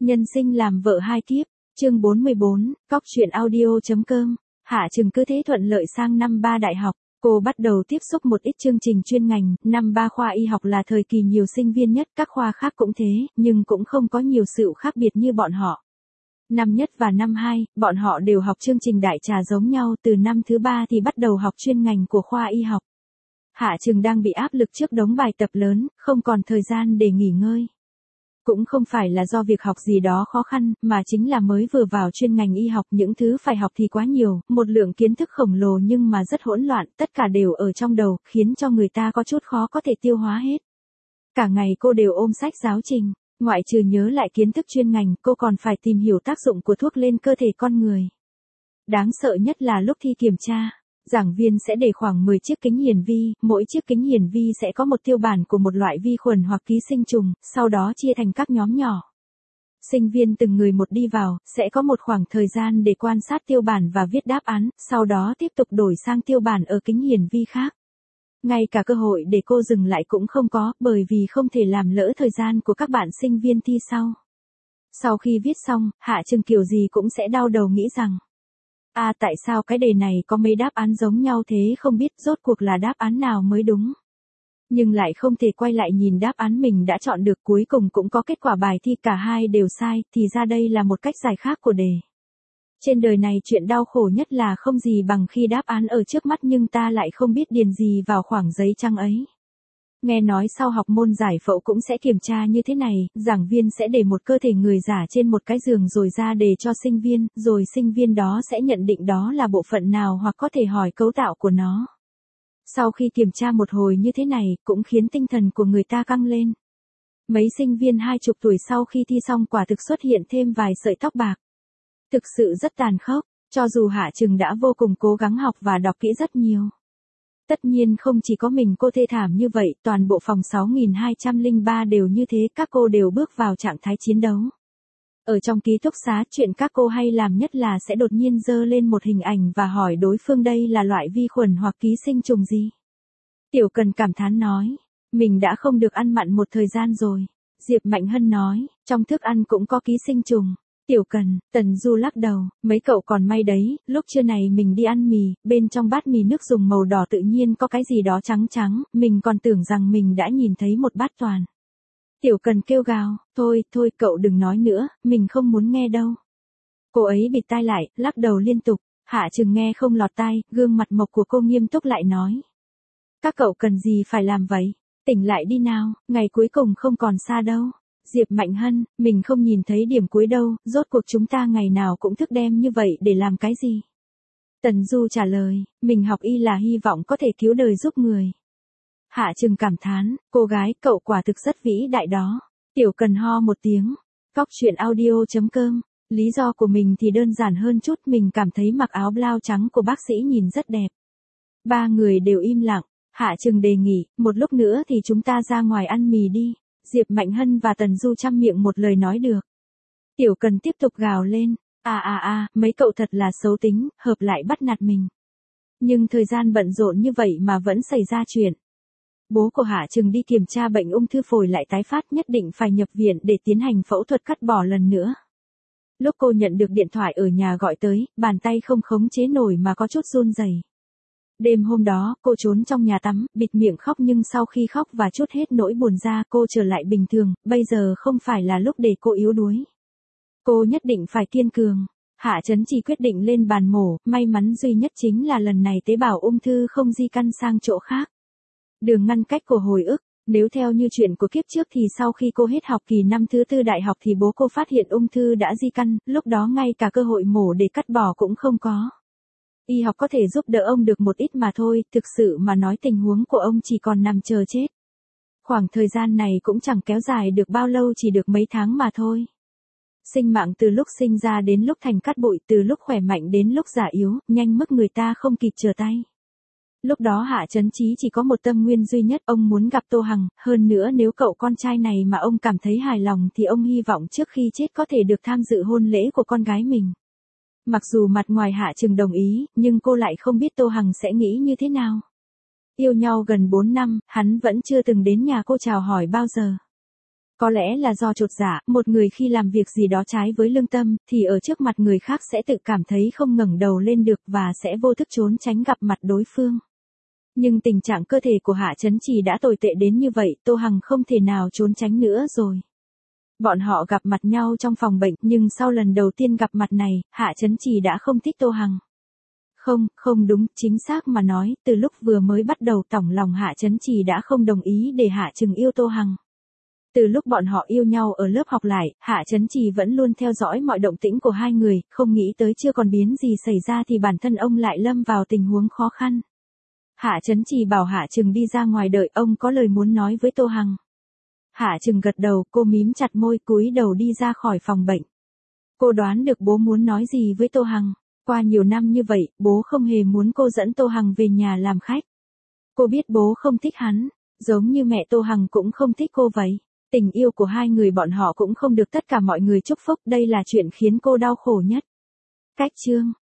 Nhân sinh làm vợ hai kiếp, chương 44, cóc truyện audio.com. Hạ Trừng cứ thế thuận lợi sang năm 3 đại học, cô bắt đầu tiếp xúc một ít chương trình chuyên ngành, năm 3 khoa y học là thời kỳ nhiều sinh viên nhất, các khoa khác cũng thế, nhưng cũng không có nhiều sự khác biệt như bọn họ. Năm nhất và năm 2, bọn họ đều học chương trình đại trà giống nhau, từ năm thứ 3 thì bắt đầu học chuyên ngành của khoa y học. Hạ Trừng đang bị áp lực trước đống bài tập lớn, không còn thời gian để nghỉ ngơi. Cũng không phải là do việc học gì đó khó khăn, mà chính là mới vừa vào chuyên ngành y học, những thứ phải học thì quá nhiều, một lượng kiến thức khổng lồ nhưng mà rất hỗn loạn, tất cả đều ở trong đầu, khiến cho người ta có chút khó có thể tiêu hóa hết. Cả ngày cô đều ôm sách giáo trình, ngoại trừ nhớ lại kiến thức chuyên ngành, cô còn phải tìm hiểu tác dụng của thuốc lên cơ thể con người. Đáng sợ nhất là lúc thi kiểm tra. Giảng viên sẽ để khoảng 10 chiếc kính hiển vi, mỗi chiếc kính hiển vi sẽ có một tiêu bản của một loại vi khuẩn hoặc ký sinh trùng, sau đó chia thành các nhóm nhỏ. Sinh viên từng người một đi vào, sẽ có một khoảng thời gian để quan sát tiêu bản và viết đáp án, sau đó tiếp tục đổi sang tiêu bản ở kính hiển vi khác. Ngay cả cơ hội để cô dừng lại cũng không có, bởi vì không thể làm lỡ thời gian của các bạn sinh viên thi sau. Sau khi viết xong, Hạ Trừng kiểu gì cũng sẽ đau đầu nghĩ rằng, tại sao cái đề này có mấy đáp án giống nhau thế, không biết rốt cuộc là đáp án nào mới đúng. Nhưng lại không thể quay lại nhìn đáp án mình đã chọn được, cuối cùng cũng có kết quả bài thi cả hai đều sai, thì ra đây là một cách giải khác của đề. Trên đời này chuyện đau khổ nhất là không gì bằng khi đáp án ở trước mắt nhưng ta lại không biết điền gì vào khoảng giấy trắng ấy. Nghe nói sau học môn giải phẫu cũng sẽ kiểm tra như thế này, giảng viên sẽ để một cơ thể người giả trên một cái giường rồi ra đề cho sinh viên, rồi sinh viên đó sẽ nhận định đó là bộ phận nào hoặc có thể hỏi cấu tạo của nó. Sau khi kiểm tra một hồi như thế này, cũng khiến tinh thần của người ta căng lên. Mấy sinh viên 20 tuổi sau khi thi xong quả thực xuất hiện thêm vài sợi tóc bạc. Thực sự rất tàn khốc, cho dù Hạ Trừng đã vô cùng cố gắng học và đọc kỹ rất nhiều. Tất nhiên không chỉ có mình cô thê thảm như vậy, toàn bộ phòng 6203 đều như thế, các cô đều bước vào trạng thái chiến đấu. Ở trong ký túc xá, chuyện các cô hay làm nhất là sẽ đột nhiên giơ lên một hình ảnh và hỏi đối phương đây là loại vi khuẩn hoặc ký sinh trùng gì. Tiểu Cần cảm thán nói, mình đã không được ăn mặn một thời gian rồi. Diệp Mạnh Hân nói, trong thức ăn cũng có ký sinh trùng. Tiểu Cần, Tần Du lắc đầu, mấy cậu còn may đấy, lúc trưa này mình đi ăn mì, bên trong bát mì nước dùng màu đỏ tự nhiên có cái gì đó trắng trắng, mình còn tưởng rằng mình đã nhìn thấy một bát toàn. Tiểu Cần kêu gào, thôi, cậu đừng nói nữa, mình không muốn nghe đâu. Cô ấy bịt tai lại, lắc đầu liên tục, Hạ Trừng nghe không lọt tai, gương mặt mộc của cô nghiêm túc lại nói. Các cậu cần gì phải làm vậy? Tỉnh lại đi nào, ngày cuối cùng không còn xa đâu. Diệp Mạnh Hân, mình không nhìn thấy điểm cuối đâu, rốt cuộc chúng ta ngày nào cũng thức đêm như vậy để làm cái gì? Tần Du trả lời, mình học y là hy vọng có thể cứu đời giúp người. Hạ Trừng cảm thán, cô gái cậu quả thực rất vĩ đại đó. Tiểu Cần ho một tiếng, cóc truyện audio.com, lý do của mình thì đơn giản hơn chút, mình cảm thấy mặc áo blau trắng của bác sĩ nhìn rất đẹp. Ba người đều im lặng, Hạ Trừng đề nghị, một lúc nữa thì chúng ta ra ngoài ăn mì đi. Diệp Mạnh Hân và Tần Du chăm miệng một lời nói được. Tiểu Cần tiếp tục gào lên, mấy cậu thật là xấu tính, hợp lại bắt nạt mình. Nhưng thời gian bận rộn như vậy mà vẫn xảy ra chuyện. Bố của Hạ Trừng đi kiểm tra bệnh ung thư phổi lại tái phát, nhất định phải nhập viện để tiến hành phẫu thuật cắt bỏ lần nữa. Lúc cô nhận được điện thoại ở nhà gọi tới, bàn tay không khống chế nổi mà có chút run rẩy. Đêm hôm đó, cô trốn trong nhà tắm, bịt miệng khóc nhưng sau khi khóc và trút hết nỗi buồn ra, cô trở lại bình thường, bây giờ không phải là lúc để cô yếu đuối. Cô nhất định phải kiên cường. Hạ Trấn Chỉ quyết định lên bàn mổ, may mắn duy nhất chính là lần này tế bào ung thư không di căn sang chỗ khác. Đường ngăn cách của hồi ức, nếu theo như chuyện của kiếp trước thì sau khi cô hết học kỳ năm thứ 4 đại học thì bố cô phát hiện ung thư đã di căn, lúc đó ngay cả cơ hội mổ để cắt bỏ cũng không có. Y học có thể giúp đỡ ông được một ít mà thôi, thực sự mà nói tình huống của ông chỉ còn nằm chờ chết. Khoảng thời gian này cũng chẳng kéo dài được bao lâu, chỉ được mấy tháng mà thôi. Sinh mạng từ lúc sinh ra đến lúc thành cát bụi, từ lúc khỏe mạnh đến lúc già yếu, nhanh mức người ta không kịp trở tay. Lúc đó Hạ Trấn Chí chỉ có một tâm nguyên duy nhất, ông muốn gặp Tô Hằng, hơn nữa nếu cậu con trai này mà ông cảm thấy hài lòng thì ông hy vọng trước khi chết có thể được tham dự hôn lễ của con gái mình. Mặc dù mặt ngoài Hạ Trừng đồng ý, nhưng cô lại không biết Tô Hằng sẽ nghĩ như thế nào. Yêu nhau gần 4 năm, hắn vẫn chưa từng đến nhà cô chào hỏi bao giờ. Có lẽ là do chột dạ, một người khi làm việc gì đó trái với lương tâm, thì ở trước mặt người khác sẽ tự cảm thấy không ngẩng đầu lên được và sẽ vô thức trốn tránh gặp mặt đối phương. Nhưng tình trạng cơ thể của Hạ Chấn Trì đã tồi tệ đến như vậy, Tô Hằng không thể nào trốn tránh nữa rồi. Bọn họ gặp mặt nhau trong phòng bệnh, nhưng sau lần đầu tiên gặp mặt này, Hạ Chấn Trì đã không thích Tô Hằng. Không đúng, chính xác mà nói, từ lúc vừa mới bắt đầu tỏng lòng Hạ Chấn Trì đã không đồng ý để Hạ Trừng yêu Tô Hằng. Từ lúc bọn họ yêu nhau ở lớp học lại, Hạ Chấn Trì vẫn luôn theo dõi mọi động tĩnh của hai người, không nghĩ tới chưa còn biến gì xảy ra thì bản thân ông lại lâm vào tình huống khó khăn. Hạ Chấn Trì bảo Hạ Trừng đi ra ngoài đợi, ông có lời muốn nói với Tô Hằng. Hạ Trừng gật đầu, cô mím chặt môi cúi đầu đi ra khỏi phòng bệnh. Cô đoán được bố muốn nói gì với Tô Hằng. Qua nhiều năm như vậy, bố không hề muốn cô dẫn Tô Hằng về nhà làm khách. Cô biết bố không thích hắn, giống như mẹ Tô Hằng cũng không thích cô vậy. Tình yêu của hai người bọn họ cũng không được tất cả mọi người chúc phúc, đây là chuyện khiến cô đau khổ nhất. Cách chương